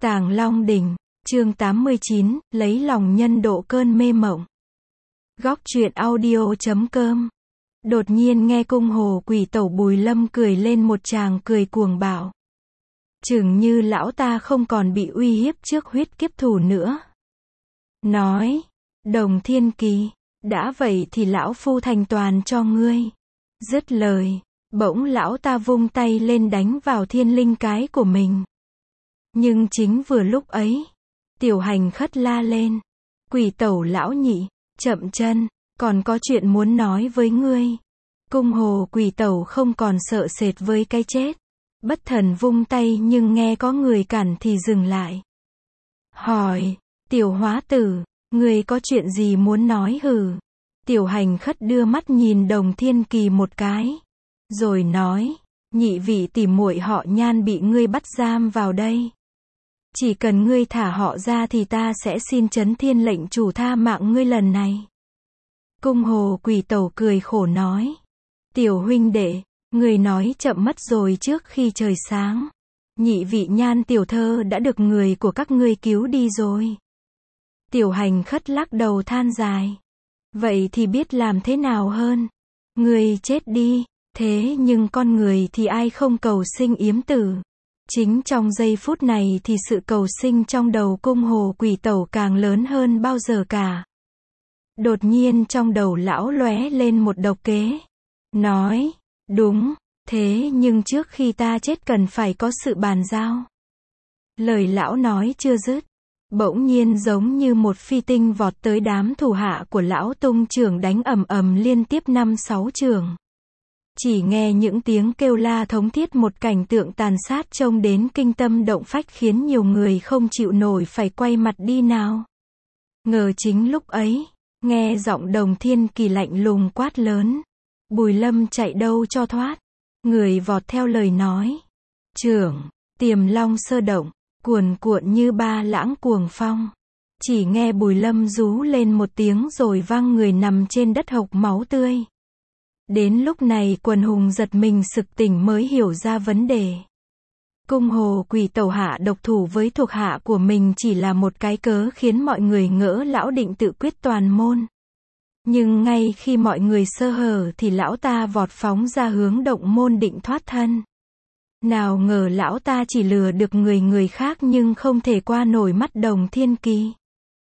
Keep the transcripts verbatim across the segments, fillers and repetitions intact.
Tàng Long Đỉnh, chương tám mươi chín, lấy lòng nhân độ cơn mê mộng. Góc truyện audio chấm com. Đột nhiên nghe cung hồ quỷ tẩu Bùi Lâm cười lên một tràng cười cuồng bạo. Chừng như lão ta không còn bị uy hiếp trước huyết kiếp thủ nữa. Nói, Đồng Thiên Kỳ, đã vậy thì lão phu thành toàn cho ngươi. Dứt lời, bỗng lão ta vung tay lên đánh vào thiên linh cái của mình. Nhưng chính vừa lúc ấy, Tiểu Hành Khất la lên, quỷ tẩu lão nhị, chậm chân, còn có chuyện muốn nói với ngươi. Cung hồ quỷ tẩu không còn sợ sệt với cái chết, bất thần vung tay nhưng nghe có người cản thì dừng lại. Hỏi, Tiểu Hóa Tử, ngươi có chuyện gì muốn nói hử? Tiểu Hành Khất đưa mắt nhìn Đồng Thiên Kỳ một cái, rồi nói, nhị vị tỷ muội họ Nhan bị ngươi bắt giam vào đây. Chỉ cần ngươi thả họ ra thì ta sẽ xin Chấn Thiên lệnh chủ tha mạng ngươi lần này. Cung hồ quỷ tẩu cười khổ nói, Tiểu huynh đệ, ngươi nói chậm mất rồi, trước khi trời sáng, nhị vị Nhan tiểu thơ đã được người của các ngươi cứu đi rồi. Tiểu Hành Khất lắc đầu than dài, vậy thì biết làm thế nào hơn. Ngươi chết đi, thế nhưng con người thì ai không cầu sinh yếm tử. Chính trong giây phút này thì sự cầu sinh trong đầu cung hồ quỷ tẩu càng lớn hơn bao giờ cả. Đột nhiên trong đầu lão lóe lên một độc kế. Nói, đúng, thế nhưng trước khi ta chết cần phải có sự bàn giao. Lời lão nói chưa dứt, bỗng nhiên giống như một phi tinh vọt tới đám thủ hạ của lão tung trưởng đánh ầm ầm liên tiếp năm sáu trường. Chỉ nghe những tiếng kêu la thống thiết, một cảnh tượng tàn sát trông đến kinh tâm động phách khiến nhiều người không chịu nổi phải quay mặt đi nào. Ngờ chính lúc ấy, nghe giọng Đồng Thiên Kỳ lạnh lùng quát lớn, Bùi Lâm chạy đâu cho thoát. Người vọt theo lời nói, trưởng, Tiềm Long sơ động, cuồn cuộn như ba lãng cuồng phong. Chỉ nghe Bùi Lâm rú lên một tiếng rồi văng người nằm trên đất hộc máu tươi. Đến lúc này quần hùng giật mình sực tỉnh mới hiểu ra vấn đề. Cung hồ quỷ tẩu hạ độc thủ với thuộc hạ của mình chỉ là một cái cớ khiến mọi người ngỡ lão định tự quyết toàn môn. Nhưng ngay khi mọi người sơ hở thì lão ta vọt phóng ra hướng động môn định thoát thân. Nào ngờ lão ta chỉ lừa được người người khác nhưng không thể qua nổi mắt Đồng Thiên Kỳ.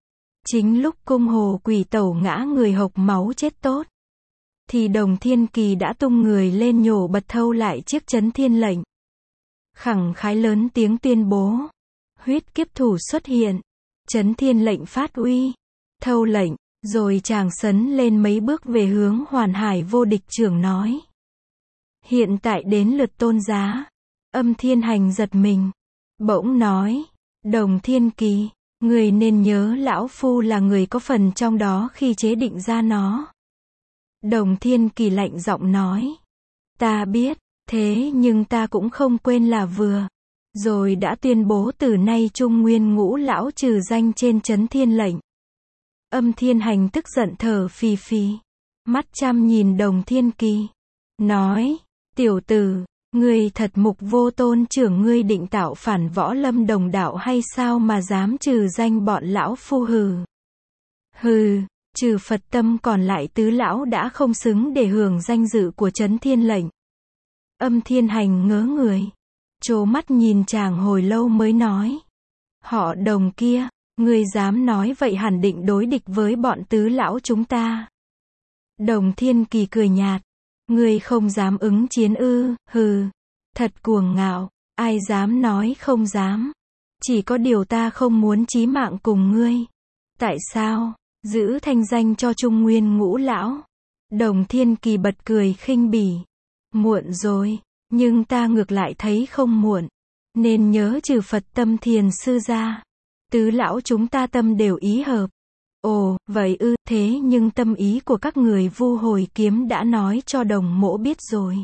Chính lúc cung hồ quỷ tẩu ngã người hộc máu chết tốt, thì Đồng Thiên Kỳ đã tung người lên nhổ bật thâu lại chiếc Chấn Thiên lệnh. Khẳng khái lớn tiếng tuyên bố, huyết kiếp thủ xuất hiện, Chấn Thiên lệnh phát uy, thâu lệnh, rồi chàng sấn lên mấy bước về hướng Hoàn Hải vô địch trưởng nói. Hiện tại đến lượt Tôn Giá. Âm Thiên Hành giật mình, bỗng nói, Đồng Thiên Kỳ, người nên nhớ lão phu là người có phần trong đó khi chế định ra nó. Đồng Thiên Kỳ lạnh giọng nói, ta biết, thế nhưng ta cũng không quên là vừa rồi đã tuyên bố từ nay Trung Nguyên Ngũ lão trừ danh trên Chấn Thiên lệnh. Âm Thiên Hành tức giận thở phì phì, mắt chăm nhìn Đồng Thiên Kỳ, nói, tiểu tử, ngươi thật mục vô tôn trưởng, ngươi định tạo phản Võ Lâm đồng đạo hay sao mà dám trừ danh bọn lão phu hừ. Hừ, trừ Phật tâm còn lại tứ lão đã không xứng để hưởng danh dự của Chấn Thiên lệnh. Âm Thiên Hành ngớ người, trố mắt nhìn chàng hồi lâu mới nói, họ Đồng kia, ngươi dám nói vậy hẳn định đối địch với bọn tứ lão chúng ta. Đồng Thiên Kỳ cười nhạt, ngươi không dám ứng chiến ư? Hừ, thật cuồng ngạo, ai dám nói không dám. Chỉ có điều ta không muốn chí mạng cùng ngươi. Tại sao? Giữ thanh danh cho Trung Nguyên Ngũ lão. Đồng Thiên Kỳ bật cười khinh bỉ. Muộn rồi, nhưng ta ngược lại thấy không muộn. Nên nhớ trừ Phật tâm thiền sư ra, tứ lão chúng ta tâm đều ý hợp. Ồ, vậy ư, thế nhưng tâm ý của các người Vu Hồi Kiếm đã nói cho Đồng mỗ biết rồi.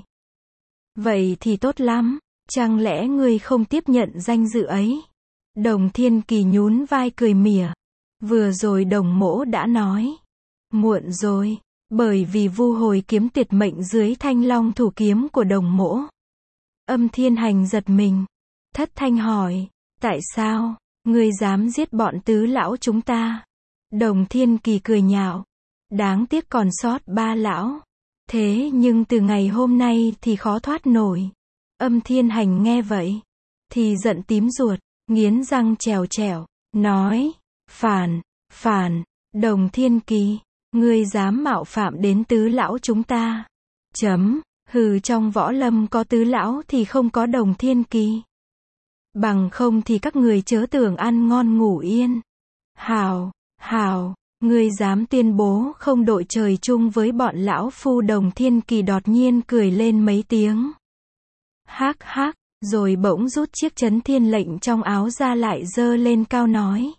Vậy thì tốt lắm, chẳng lẽ ngươi không tiếp nhận danh dự ấy? Đồng Thiên Kỳ nhún vai cười mỉa. Vừa rồi Đồng mỗ đã nói. Muộn rồi, bởi vì Vu Hồi Kiếm tuyệt mệnh dưới Thanh Long thủ kiếm của Đồng mỗ. Âm Thiên Hành giật mình, thất thanh hỏi, tại sao? Ngươi dám giết bọn tứ lão chúng ta. Đồng Thiên Kỳ cười nhạo. Đáng tiếc còn sót ba lão. Thế nhưng từ ngày hôm nay thì khó thoát nổi. Âm Thiên Hành nghe vậy. Thì giận tím ruột, nghiến răng trèo trèo, nói. Phản, phản, Đồng Thiên Kỳ. Ngươi dám mạo phạm đến tứ lão chúng ta. Chấm, hừ, trong võ lâm có tứ lão thì không có Đồng Thiên Kỳ. Bằng không thì các người chớ tưởng ăn ngon ngủ yên. Hào, hào, ngươi dám tuyên bố không đội trời chung với bọn lão phu. Đồng Thiên Kỳ đột nhiên cười lên mấy tiếng. Hắc hắc, rồi bỗng rút chiếc chấn thiên lệnh trong áo ra lại giơ lên cao nói.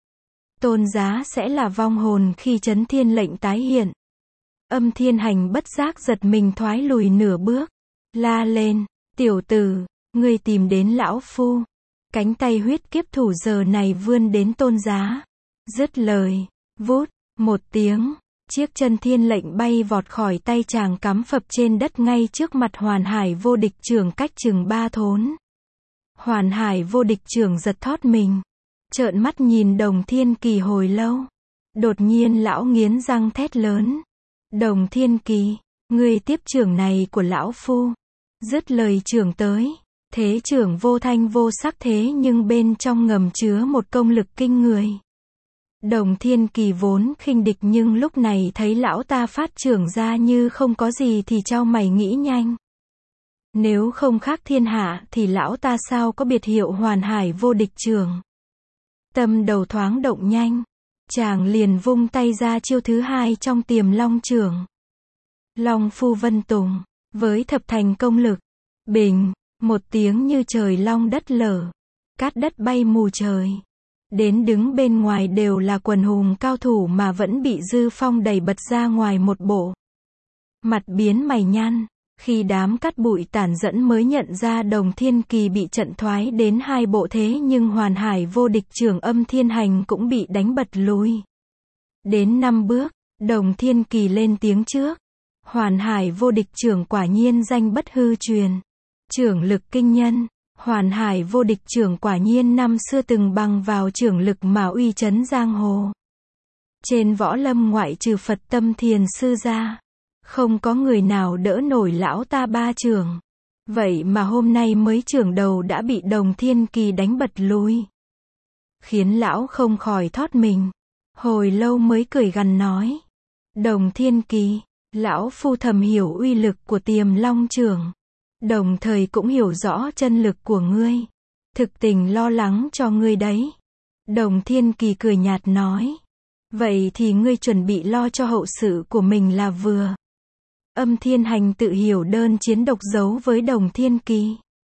Tôn giá sẽ là vong hồn khi chấn thiên lệnh tái hiện. Âm Thiên Hành bất giác giật mình thoái lùi nửa bước. La lên, tiểu tử, ngươi tìm đến lão phu. Cánh tay huyết kiếp thủ giờ này vươn đến tôn giá. Dứt lời, vút, một tiếng, chiếc chân thiên lệnh bay vọt khỏi tay chàng cắm phập trên đất ngay trước mặt Hoàn Hải vô địch trưởng cách chừng ba thốn. Hoàn Hải vô địch trưởng giật thót mình. Trợn mắt nhìn Đồng Thiên Kỳ hồi lâu. Đột nhiên lão nghiến răng thét lớn. Đồng Thiên Kỳ, ngươi tiếp trưởng này của lão phu. Dứt lời trưởng tới. Thế trưởng vô thanh vô sắc thế nhưng bên trong ngầm chứa một công lực kinh người. Đồng Thiên Kỳ vốn khinh địch nhưng lúc này thấy lão ta phát trưởng ra như không có gì thì chau mày nghĩ nhanh. Nếu không khác thiên hạ thì lão ta sao có biệt hiệu Hoàn Hải vô địch trưởng. Tâm đầu thoáng động nhanh. Chàng liền vung tay ra chiêu thứ hai trong Tiềm Long trưởng. Long phu vân tùng. Với thập thành công lực. Bình. Một tiếng như trời long đất lở. Cát đất bay mù trời. Đến đứng bên ngoài đều là quần hùng cao thủ mà vẫn bị Dư Phong đẩy bật ra ngoài một bộ. Mặt biến mày nhăn. Khi đám cát bụi tản dẫn mới nhận ra Đồng Thiên Kỳ bị trận thoái đến hai bộ thế nhưng Hoàn Hải vô địch trưởng Âm Thiên Hành cũng bị đánh bật lùi. Đến năm bước, Đồng Thiên Kỳ lên tiếng trước. Hoàn Hải vô địch trưởng quả nhiên danh bất hư truyền. Trưởng lực kinh nhân. Hoàn Hải vô địch trưởng quả nhiên năm xưa từng bằng vào trưởng lực mà uy chấn giang hồ. Trên võ lâm ngoại trừ Phật Tâm Thiền sư ra, không có người nào đỡ nổi lão ta ba trưởng. Vậy mà hôm nay mới trưởng đầu đã bị Đồng Thiên Kỳ đánh bật lùi. Khiến lão không khỏi thót mình. Hồi lâu mới cười gằn nói. Đồng Thiên Kỳ, lão phu thầm hiểu uy lực của Tiềm Long trưởng. Đồng thời cũng hiểu rõ chân lực của ngươi. Thực tình lo lắng cho ngươi đấy. Đồng Thiên Kỳ cười nhạt nói. Vậy thì ngươi chuẩn bị lo cho hậu sự của mình là vừa. Âm Thiên Hành tự hiểu đơn chiến độc đấu với Đồng Thiên Kỳ.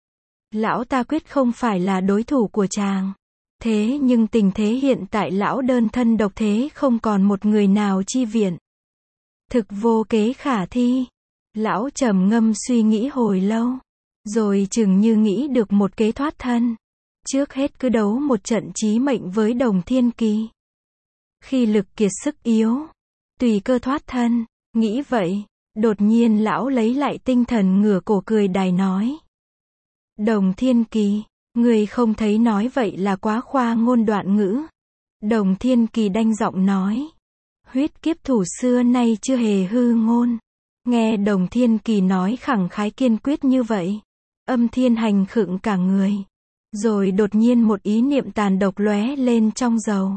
Lão ta quyết không phải là đối thủ của chàng. Thế nhưng tình thế hiện tại lão đơn thân độc thế không còn một người nào chi viện. Thực vô kế khả thi. Lão trầm ngâm suy nghĩ hồi lâu. Rồi chừng như nghĩ được một kế thoát thân. Trước hết cứ đấu một trận chí mệnh với Đồng Thiên Kỳ. Khi lực kiệt sức yếu, tùy cơ thoát thân. Nghĩ vậy, đột nhiên lão lấy lại tinh thần ngửa cổ cười đài nói. Đồng Thiên Kỳ, người không thấy nói vậy là quá khoa ngôn đoạn ngữ. Đồng Thiên Kỳ đanh giọng nói. Huyết kiếp thủ xưa nay chưa hề hư ngôn. Nghe Đồng Thiên Kỳ nói khẳng khái kiên quyết như vậy. Âm Thiên Hành khựng cả người. Rồi đột nhiên một ý niệm tàn độc lóe lên trong đầu.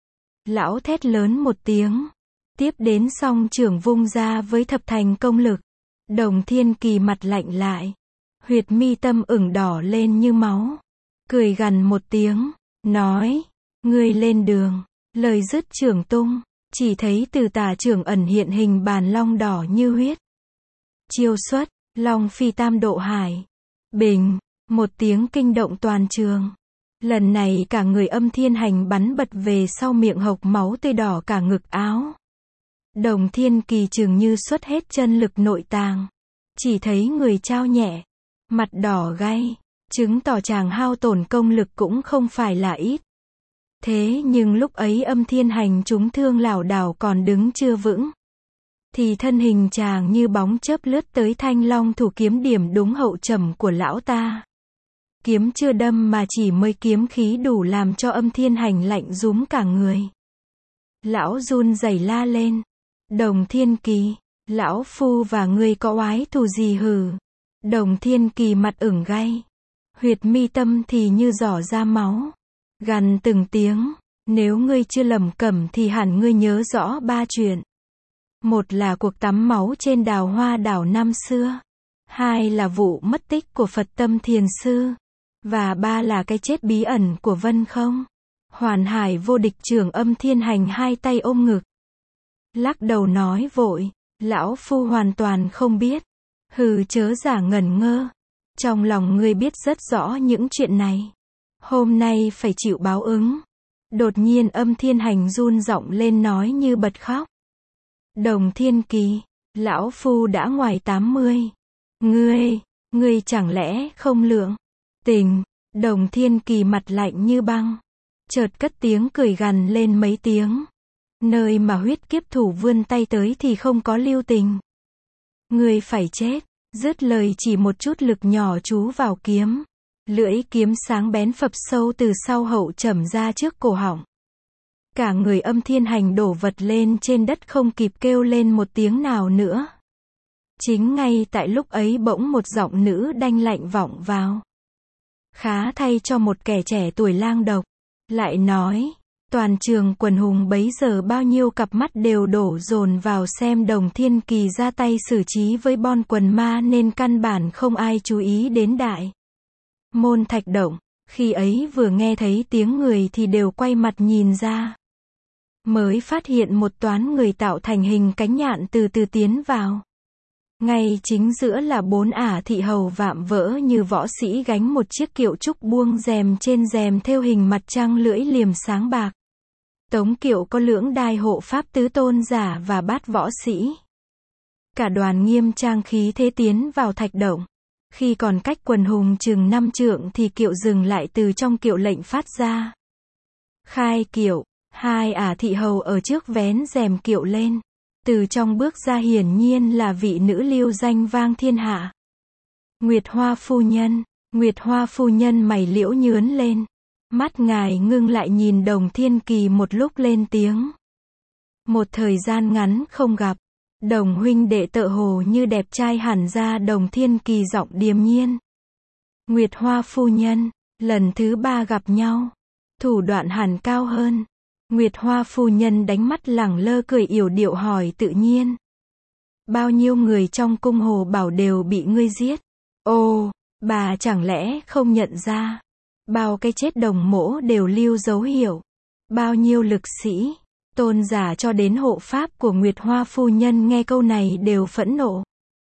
Lão thét lớn một tiếng. Tiếp đến song trưởng vung ra với thập thành công lực. Đồng Thiên Kỳ mặt lạnh lại. Huyệt mi tâm ửng đỏ lên như máu. Cười gằn một tiếng. Nói. Ngươi lên đường. Lời dứt trưởng tung. Chỉ thấy từ tả trưởng ẩn hiện hình bàn long đỏ như huyết. Chiêu xuất. Long phi tam độ hải. Bình. Một tiếng kinh động toàn trường. Lần này cả người Âm Thiên Hành bắn bật về sau miệng hộc máu tươi đỏ cả ngực áo. Đồng Thiên Kỳ chừng như xuất hết chân lực nội tàng. Chỉ thấy người trao nhẹ. Mặt đỏ gay. Chứng tỏ chàng hao tổn công lực cũng không phải là ít. Thế nhưng lúc ấy Âm Thiên Hành trúng thương lảo đảo còn đứng chưa vững. Thì thân hình chàng như bóng chớp lướt tới thanh long thủ kiếm điểm đúng hậu trầm của lão ta. kiếm chưa đâm mà chỉ mới kiếm khí đủ làm cho Âm Thiên Hành lạnh rúm cả người. Lão run rẩy la lên. Đồng Thiên Kỳ, lão phu và ngươi có oái thù gì hử? Đồng Thiên Kỳ mặt ửng gay. Huyệt mi tâm thì như giỏ ra máu. Gằn từng tiếng, nếu ngươi chưa lầm cẩm thì hẳn ngươi nhớ rõ ba chuyện. Một là cuộc tắm máu trên Đào Hoa đảo năm xưa. Hai là vụ mất tích của Phật Tâm Thiền Sư. Và ba là cái chết bí ẩn của Vân Không. Hoàn Hải vô địch trưởng Âm Thiên Hành hai tay ôm ngực. Lắc đầu nói vội, lão phu hoàn toàn không biết. Hừ, chớ giả ngẩn ngơ. Trong lòng ngươi biết rất rõ những chuyện này. Hôm nay phải chịu báo ứng. Đột nhiên Âm Thiên Hành run giọng lên nói như bật khóc. Đồng Thiên Kỳ, lão phu đã ngoài tám mươi. Ngươi, ngươi chẳng lẽ không lượng tình? Đồng Thiên Kỳ mặt lạnh như băng. Chợt cất tiếng cười gằn lên mấy tiếng. Nơi mà huyết kiếp thủ vươn tay tới thì không có lưu tình. Ngươi phải chết. Dứt lời chỉ một chút lực nhỏ chú vào kiếm. Lưỡi kiếm sáng bén phập sâu từ sau hậu chẩm ra trước cổ họng. Cả người Âm Thiên Hành đổ vật lên trên đất không kịp kêu lên một tiếng nào nữa. Chính ngay tại lúc ấy bỗng một giọng nữ đanh lạnh vọng vào. Khá thay cho một kẻ trẻ tuổi lang độc. Lại nói, toàn trường quần hùng bấy giờ bao nhiêu cặp mắt đều đổ dồn vào xem Đồng Thiên Kỳ ra tay xử trí với bon quần ma nên căn bản không ai chú ý đến đại môn thạch động. Khi ấy vừa nghe thấy tiếng người thì đều quay mặt nhìn ra. Mới phát hiện một toán người tạo thành hình cánh nhạn từ từ tiến vào. Ngay chính giữa là bốn ả thị hầu vạm vỡ như võ sĩ gánh một chiếc kiệu trúc buông rèm, trên rèm thêu hình mặt trăng lưỡi liềm sáng bạc. Tống kiệu có lưỡng đai hộ pháp tứ tôn giả và bát võ sĩ. Cả đoàn nghiêm trang khí thế tiến vào thạch động. Khi còn cách quần hùng chừng năm trượng thì kiệu dừng lại, từ trong kiệu lệnh phát ra. Khai kiệu, hai ả thị hầu ở trước vén rèm kiệu lên. Từ trong bước ra hiển nhiên là vị nữ lưu danh vang thiên hạ. Nguyệt Hoa phu nhân. Nguyệt Hoa phu nhân mày liễu nhướn lên. Mắt ngài ngưng lại nhìn Đồng Thiên Kỳ một lúc lên tiếng. Một thời gian ngắn không gặp. Đồng huynh đệ tựa hồ như đẹp trai hẳn ra. Đồng Thiên Kỳ giọng điềm nhiên. Nguyệt Hoa phu nhân. Lần thứ ba gặp nhau. Thủ đoạn hẳn cao hơn. Nguyệt Hoa phu nhân đánh mắt lẳng lơ cười yểu điệu hỏi tự nhiên. Bao nhiêu người trong cung Hồ Bảo đều bị ngươi giết? Ồ, bà chẳng lẽ không nhận ra? Bao cái chết Đồng mỗ đều lưu dấu hiệu. Bao nhiêu lực sĩ, tôn giả cho đến hộ pháp của Nguyệt Hoa phu nhân nghe câu này đều phẫn nộ.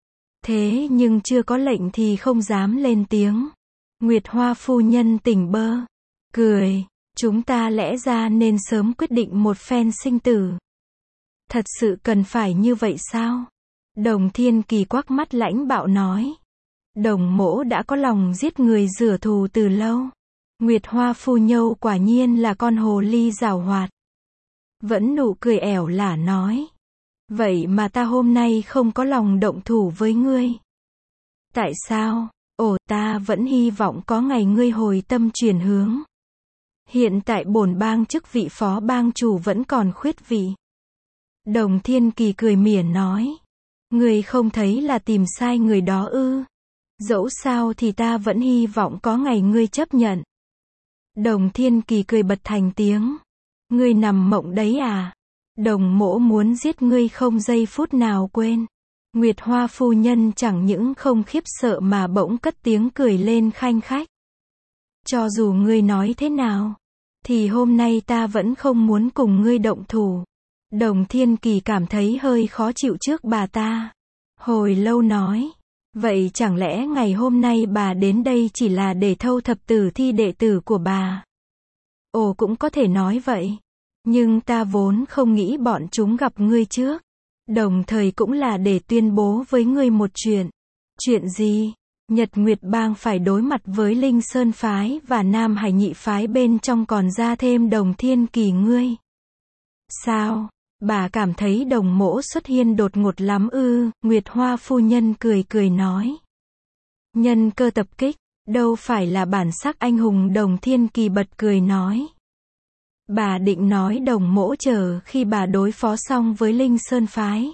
Thế nhưng chưa có lệnh thì không dám lên tiếng. Nguyệt Hoa phu nhân tỉnh bơ, cười. Chúng ta lẽ ra nên sớm quyết định một phen sinh tử. Thật sự cần phải như vậy sao? Đồng Thiên Kỳ quắc mắt lãnh bạo nói. Đồng mỗ đã có lòng giết người rửa thù từ lâu. Nguyệt Hoa phu nhâu quả nhiên là con hồ ly giảo hoạt. Vẫn nụ cười ẻo lả nói. Vậy mà ta hôm nay không có lòng động thủ với ngươi. Tại sao? Ồ, ta vẫn hy vọng có ngày ngươi hồi tâm chuyển hướng. Hiện tại bổn bang chức vị phó bang chủ vẫn còn khuyết vị. Đồng Thiên Kỳ cười mỉa nói. Ngươi không thấy là tìm sai người đó ư? Dẫu sao thì ta vẫn hy vọng có ngày ngươi chấp nhận. Đồng Thiên Kỳ cười bật thành tiếng. Ngươi nằm mộng đấy à? Đồng mỗ muốn giết ngươi không giây phút nào quên. Nguyệt Hoa phu nhân chẳng những không khiếp sợ mà bỗng cất tiếng cười lên khanh khách. Cho dù ngươi nói thế nào, thì hôm nay ta vẫn không muốn cùng ngươi động thủ. Đồng Thiên Kỳ cảm thấy hơi khó chịu trước bà ta. Hồi lâu nói. Vậy chẳng lẽ ngày hôm nay bà đến đây chỉ là để thâu thập tử thi đệ tử của bà? Ồ, cũng có thể nói vậy. Nhưng ta vốn không nghĩ bọn chúng gặp ngươi trước. Đồng thời cũng là để tuyên bố với ngươi một chuyện. Chuyện gì? Nhật Nguyệt Bang phải đối mặt với Linh Sơn Phái và Nam Hải Nhị Phái, bên trong còn ra thêm Đồng Thiên Kỳ ngươi. Sao? Bà cảm thấy Đồng mỗ xuất hiện đột ngột lắm ư? Nguyệt Hoa phu nhân cười cười nói. Nhân cơ tập kích. đâu phải là bản sắc anh hùng. Đồng Thiên Kỳ bật cười nói. Bà định nói Đồng mỗ chờ khi bà đối phó xong với Linh Sơn phái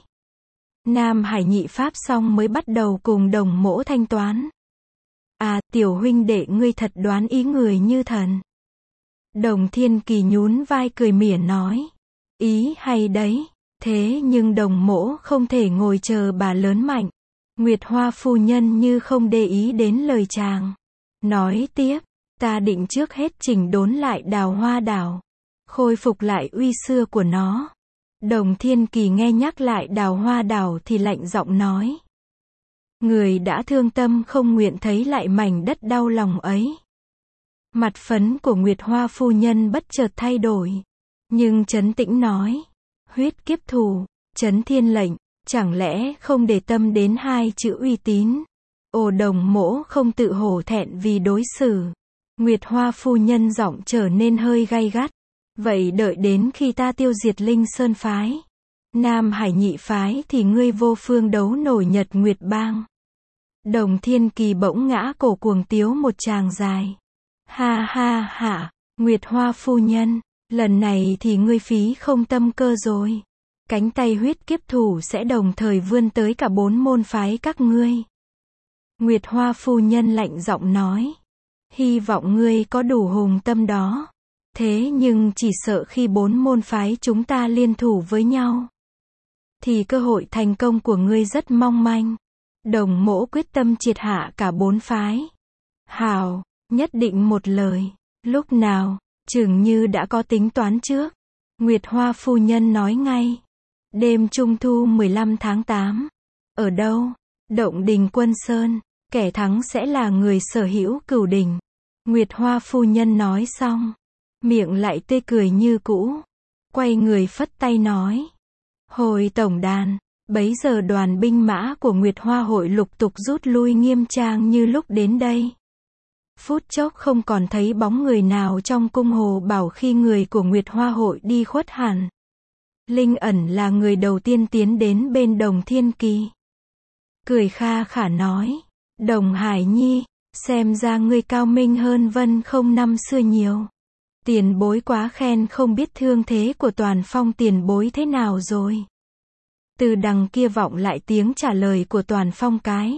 Nam Hải nhị pháp xong mới bắt đầu cùng Đồng mỗ thanh toán. À, tiểu huynh đệ ngươi thật đoán ý người như thần. Đồng Thiên Kỳ nhún vai cười mỉa nói. Ý hay đấy, thế nhưng Đồng mỗ không thể ngồi chờ bà lớn mạnh. Nguyệt Hoa phu nhân như không để ý đến lời chàng. Nói tiếp, ta định trước hết chỉnh đốn lại Đào Hoa đảo. Khôi phục lại uy xưa của nó. Đồng Thiên Kỳ nghe nhắc lại Đào Hoa đảo thì lạnh giọng nói. Người đã thương tâm không nguyện thấy lại mảnh đất đau lòng ấy. Mặt phấn của Nguyệt Hoa phu nhân bất chợt thay đổi. Nhưng trấn tĩnh nói. Huyết kiếp thù, Trấn Thiên lệnh, chẳng lẽ không để tâm đến hai chữ uy tín. Ồ, Đồng mỗ không tự hổ thẹn vì đối xử. Nguyệt Hoa phu nhân giọng trở nên hơi gay gắt. Vậy đợi đến khi ta tiêu diệt Linh Sơn phái Nam Hải nhị phái thì ngươi vô phương đấu nổi Nhật Nguyệt bang. Đồng Thiên Kỳ bỗng ngã cổ cuồng tiếu một tràng dài. Ha ha ha, Nguyệt Hoa phu nhân, lần này thì ngươi phí không tâm cơ rồi. Cánh tay huyết kiếp thủ sẽ đồng thời vươn tới cả bốn môn phái các ngươi. Nguyệt Hoa phu nhân lạnh giọng nói. Hy vọng ngươi có đủ hùng tâm đó. Thế nhưng chỉ sợ khi bốn môn phái chúng ta liên thủ với nhau, thì cơ hội thành công của ngươi rất mong manh. Đồng mỗ quyết tâm triệt hạ cả bốn phái. Hào, nhất định một lời. Lúc nào, chừng như đã có tính toán trước. Nguyệt Hoa phu nhân nói ngay. Đêm Trung thu mười lăm tháng tám. Ở đâu? Động Đình Quân Sơn. Kẻ thắng sẽ là người sở hữu cửu đỉnh. Nguyệt Hoa phu nhân nói xong, miệng lại tươi cười như cũ. Quay người phất tay nói. Hồi tổng đàn. Bấy giờ đoàn binh mã của Nguyệt Hoa hội lục tục rút lui nghiêm trang như lúc đến đây. Phút chốc không còn thấy bóng người nào trong cung Hồ Bảo khi người của Nguyệt Hoa hội đi khuất hẳn. Linh ẩn là người đầu tiên tiến đến bên Đồng Thiên Kỳ. Cười kha khả nói. Đồng Hải Nhi, xem ra ngươi cao minh hơn Vân Không năm xưa nhiều. Tiền bối quá khen, không biết thương thế của Toàn Phong tiền bối thế nào rồi. Từ đằng kia vọng lại tiếng trả lời của Toàn Phong cái.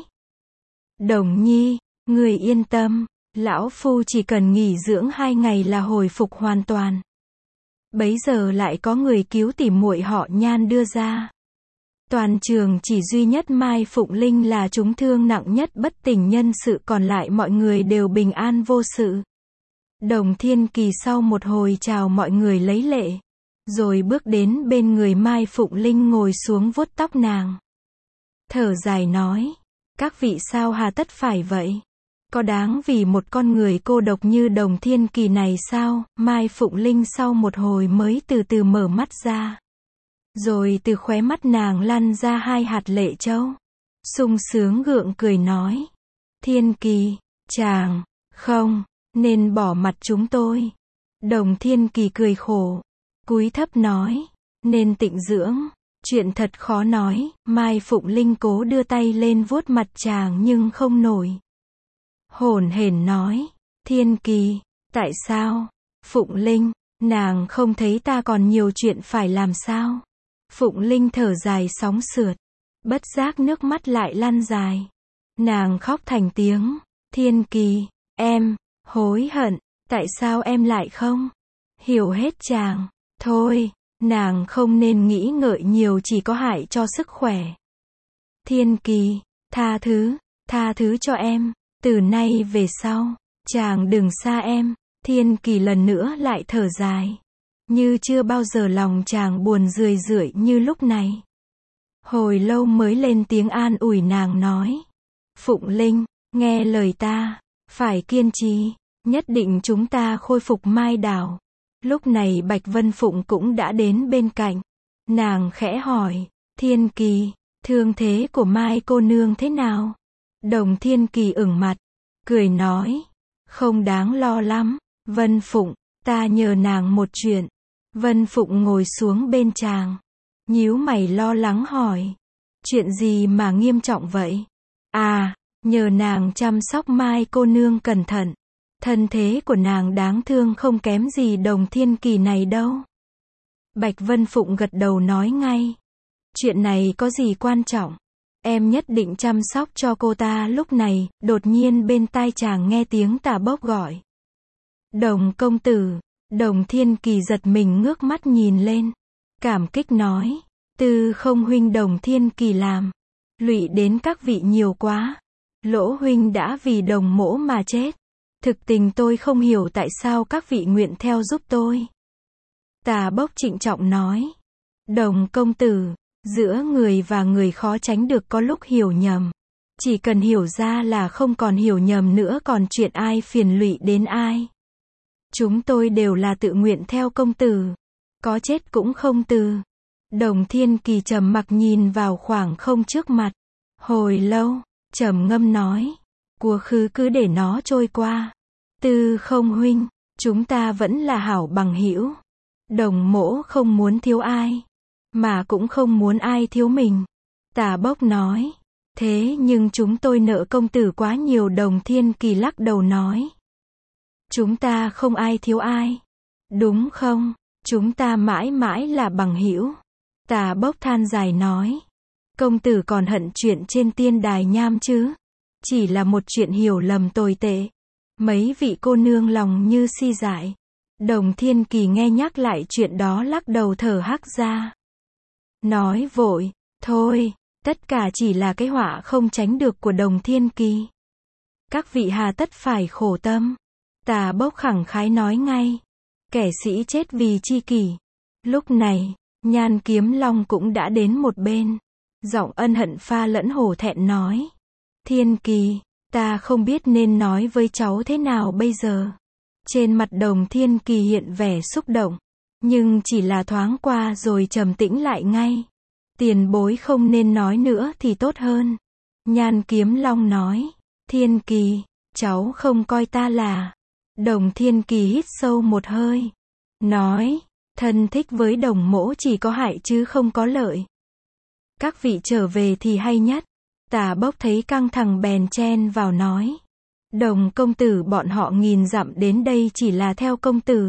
Đồng Nhi, người yên tâm, lão phu chỉ cần nghỉ dưỡng hai ngày là hồi phục hoàn toàn. Bấy giờ lại có người cứu tỉ muội họ Nhan đưa ra. Toàn trường chỉ duy nhất Mai Phụng Linh là trúng thương nặng nhất bất tỉnh nhân sự, còn lại mọi người đều bình an vô sự. Đồng Thiên Kỳ sau một hồi chào mọi người lấy lệ, rồi bước đến bên người Mai Phụng Linh ngồi xuống vuốt tóc nàng. Thở dài nói, các vị sao hà tất phải vậy? Có đáng vì một con người cô độc như Đồng Thiên Kỳ này sao? Mai Phụng Linh sau một hồi mới từ từ mở mắt ra. Rồi từ khóe mắt nàng lăn ra hai hạt lệ châu. Sung sướng gượng cười nói. Thiên Kỳ, chàng, không, nên bỏ mặt chúng tôi. Đồng Thiên Kỳ cười khổ, cúi thấp nói, nên tịnh dưỡng. Chuyện thật khó nói. Mai Phụng Linh cố đưa tay lên vuốt mặt chàng nhưng không nổi. Hổn hển nói, Thiên Kỳ, tại sao? Phụng Linh, nàng không thấy ta còn nhiều chuyện phải làm sao? Phụng Linh thở dài sóng sượt, bất giác nước mắt lại lăn dài. Nàng khóc thành tiếng, Thiên Kỳ, em, hối hận, tại sao em lại không hiểu hết chàng? Thôi, nàng không nên nghĩ ngợi nhiều, chỉ có hại cho sức khỏe. Thiên Kỳ, tha thứ, tha thứ cho em, từ nay về sau, chàng đừng xa em. Thiên Kỳ lần nữa lại thở dài. Như chưa bao giờ lòng chàng buồn rười rượi như lúc này. Hồi lâu mới lên tiếng an ủi nàng nói. Phụng Linh, nghe lời ta, phải kiên trì, nhất định chúng ta khôi phục Mai đảo. Lúc này Bạch Vân Phụng cũng đã đến bên cạnh. Nàng khẽ hỏi, Thiên Kỳ, thương thế của Mai cô nương thế nào? Đồng Thiên Kỳ ửng mặt, cười nói, không đáng lo lắm, Vân Phụng, ta nhờ nàng một chuyện. Vân Phụng ngồi xuống bên chàng, nhíu mày lo lắng hỏi, chuyện gì mà nghiêm trọng vậy? À, nhờ nàng chăm sóc Mai cô nương cẩn thận. Thân thế của nàng đáng thương không kém gì Đồng Thiên Kỳ này đâu. Bạch Vân Phụng gật đầu nói ngay. Chuyện này có gì quan trọng. Em nhất định chăm sóc cho cô ta. Lúc này, đột nhiên bên tai chàng nghe tiếng Tả Bốc gọi. Đồng công tử. Đồng Thiên Kỳ giật mình ngước mắt nhìn lên. Cảm kích nói. Tư không huynh. Đồng Thiên Kỳ làm lụy đến các vị nhiều quá. Lỗ huynh đã vì Đồng mỗ mà chết. Thực tình tôi không hiểu tại sao các vị nguyện theo giúp tôi. Tả Bốc trịnh trọng nói. Đồng công tử, giữa người và người khó tránh được có lúc hiểu nhầm. Chỉ cần hiểu ra là không còn hiểu nhầm nữa, còn chuyện ai phiền lụy đến ai. Chúng tôi đều là tự nguyện theo công tử. Có chết cũng không từ. Đồng Thiên Kỳ trầm mặc nhìn vào khoảng không trước mặt. Hồi lâu, trầm ngâm nói. Quá khứ cứ để nó trôi qua. Tư không huynh, chúng ta vẫn là hảo bằng hữu. Đồng mỗ không muốn thiếu ai, mà cũng không muốn ai thiếu mình. Tả Bốc nói. Thế nhưng chúng tôi nợ công tử quá nhiều. Đồng Thiên Kỳ lắc đầu nói. Chúng ta không ai thiếu ai. Đúng không? Chúng ta mãi mãi là bằng hữu. Tả Bốc than dài nói. Công tử còn hận chuyện trên tiên đài nham chứ? Chỉ là một chuyện hiểu lầm tồi tệ. Mấy vị cô nương lòng như si dại. Đồng Thiên Kỳ nghe nhắc lại chuyện đó lắc đầu thở hắt ra. Nói vội. Thôi, tất cả chỉ là cái họa không tránh được của Đồng Thiên Kỳ. Các vị hà tất phải khổ tâm. Tả Bốc khẳng khái nói ngay. Kẻ sĩ chết vì chi kỷ. Lúc này, Nhan Kiếm Long cũng đã đến một bên. Giọng ân hận pha lẫn hổ thẹn nói. Thiên Kỳ, ta không biết nên nói với cháu thế nào bây giờ. Trên mặt Đồng Thiên Kỳ hiện vẻ xúc động. Nhưng chỉ là thoáng qua rồi trầm tĩnh lại ngay. Tiền bối không nên nói nữa thì tốt hơn. Nhan Kiếm Long nói. Thiên Kỳ, cháu không coi ta là. Đồng Thiên Kỳ hít sâu một hơi. Nói. Thân thích với Đồng mỗ chỉ có hại chứ không có lợi. Các vị trở về thì hay nhất. Tả Bốc thấy căng thẳng bèn chen vào nói. Đồng công tử, bọn họ nghìn dặm đến đây chỉ là theo công tử.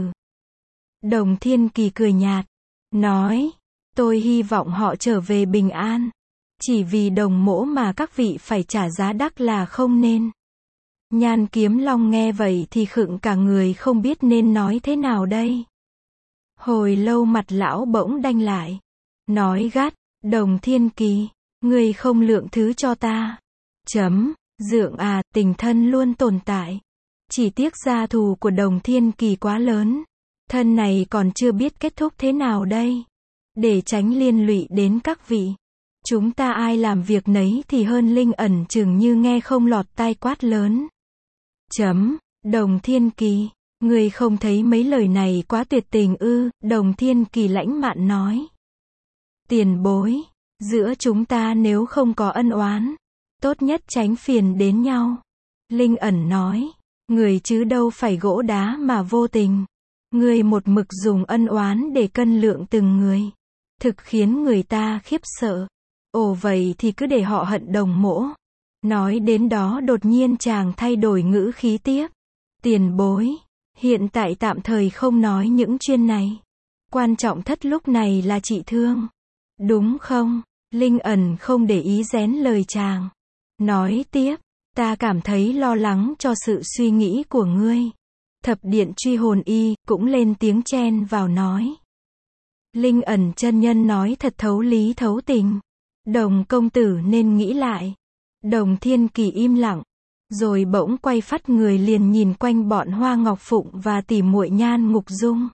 Đồng Thiên Kỳ cười nhạt. Nói. Tôi hy vọng họ trở về bình an. Chỉ vì Đồng mỗ mà các vị phải trả giá đắt là không nên. Nhan Kiếm Long nghe vậy thì khựng cả người, không biết nên nói thế nào đây. Hồi lâu mặt lão bỗng đanh lại. Nói gắt. Đồng Thiên Kỳ, ngươi không lượng thứ cho ta. Chấm. Dượng à, tình thân luôn tồn tại. Chỉ tiếc gia thù của Đồng Thiên Kỳ quá lớn. Thân này còn chưa biết kết thúc thế nào đây. Để tránh liên lụy đến các vị. Chúng ta ai làm việc nấy thì hơn. Linh ẩn chừng như nghe không lọt tai quát lớn. Chấm. Đồng Thiên Kỳ, ngươi không thấy mấy lời này quá tuyệt tình ư? Đồng Thiên Kỳ lãnh mạn nói. Tiền bối, giữa chúng ta nếu không có ân oán, tốt nhất tránh phiền đến nhau. Linh ẩn nói. Người chứ đâu phải gỗ đá mà vô tình. Ngươi một mực dùng ân oán để cân lượng từng người. Thực khiến người ta khiếp sợ. Ồ vậy thì cứ để họ hận Đồng mỗ. Nói đến đó đột nhiên chàng thay đổi ngữ khí tiếp. Tiền bối, hiện tại tạm thời không nói những chuyện này. Quan trọng thất lúc này là trị thương. Đúng không? Linh ẩn không để ý rén lời chàng. Nói tiếp. Ta cảm thấy lo lắng cho sự suy nghĩ của ngươi. Thập điện truy hồn y cũng lên tiếng chen vào nói. Linh ẩn chân nhân nói thật thấu lý thấu tình. Đồng công tử nên nghĩ lại. Đồng Thiên Kỳ im lặng. Rồi bỗng quay phắt người liền nhìn quanh bọn Hoa Ngọc Phụng và tỉ muội Nhan Ngục Dung.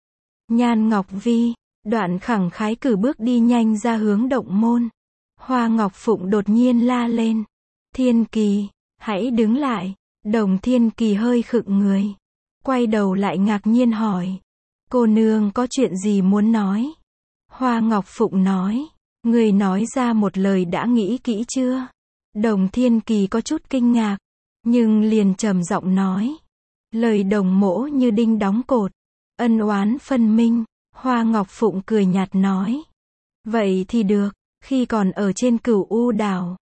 Nhan Ngọc Vi, đoạn khẳng khái cử bước đi nhanh ra hướng động môn. Hoa Ngọc Phụng đột nhiên la lên. Thiên Kỳ, hãy đứng lại. Đồng Thiên Kỳ hơi khựng người. Quay đầu lại ngạc nhiên hỏi. Cô nương có chuyện gì muốn nói? Hoa Ngọc Phụng nói. Người nói ra một lời đã nghĩ kỹ chưa? Đồng Thiên Kỳ có chút kinh ngạc. Nhưng liền trầm giọng nói. Lời Đồng mỗ như đinh đóng cột. Ân oán phân minh. Hoa Ngọc Phụng cười nhạt nói. Vậy thì được. Khi còn ở trên Cửu U đảo,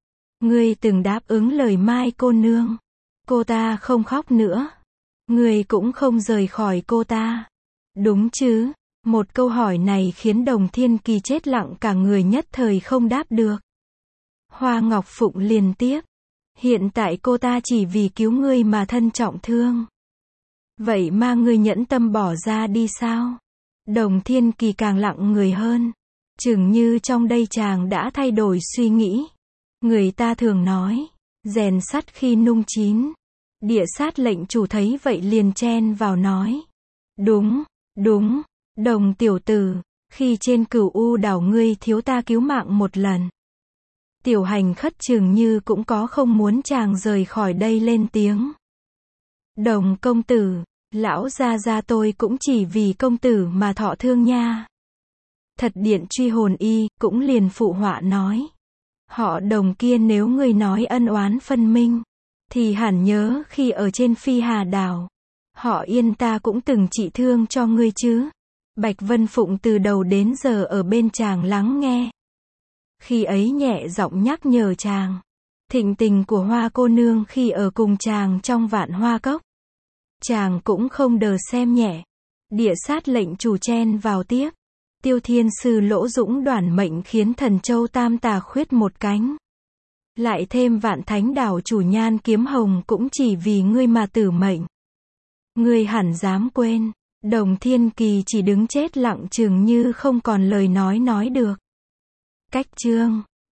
Ngươi từng đáp ứng lời Mai cô nương. Cô ta không khóc nữa. Ngươi cũng không rời khỏi cô ta. Đúng chứ? Một câu hỏi này khiến Đồng Thiên Kỳ chết lặng cả người, nhất thời không đáp được. Hoa Ngọc Phụng liền tiếp. Hiện tại cô ta chỉ vì cứu ngươi mà thân trọng thương. Vậy mà ngươi nhẫn tâm bỏ ra đi sao? Đồng Thiên Kỳ càng lặng người hơn. Chừng như trong đây chàng đã thay đổi suy nghĩ. Người ta thường nói, rèn sắt khi nung chín. Địa sát lệnh chủ thấy vậy liền chen vào nói. Đúng, đúng, Đồng tiểu tử, khi trên Cửu U đảo ngươi thiếu ta cứu mạng một lần. Tiểu Hành khất chừng như cũng có không muốn chàng rời khỏi đây lên tiếng. Đồng công tử, lão gia gia tôi cũng chỉ vì công tử mà thọ thương nha. Thật điện truy hồn y, cũng liền phụ họa nói. Họ Đồng kia nếu ngươi nói ân oán phân minh, thì hẳn nhớ khi ở trên Phi Hà đảo. Họ Yên ta cũng từng trị thương cho ngươi chứ. Bạch Vân Phụng từ đầu đến giờ ở bên chàng lắng nghe. Khi ấy nhẹ giọng nhắc nhở chàng. Thịnh tình của Hoa cô nương khi ở cùng chàng trong Vạn Hoa Cốc. Chàng cũng không đờ xem nhẹ. Địa sát lệnh chủ chen vào tiếp. Tiêu Thiên Sư Lỗ Dũng đoản mệnh khiến Thần Châu Tam Tà khuyết một cánh. Lại thêm Vạn Thánh đảo chủ Nhan Kiếm Hồng cũng chỉ vì ngươi mà tử mệnh. Ngươi hẳn dám quên. Đồng Thiên Kỳ chỉ đứng chết lặng chừng như không còn lời nói nói được. Cách chương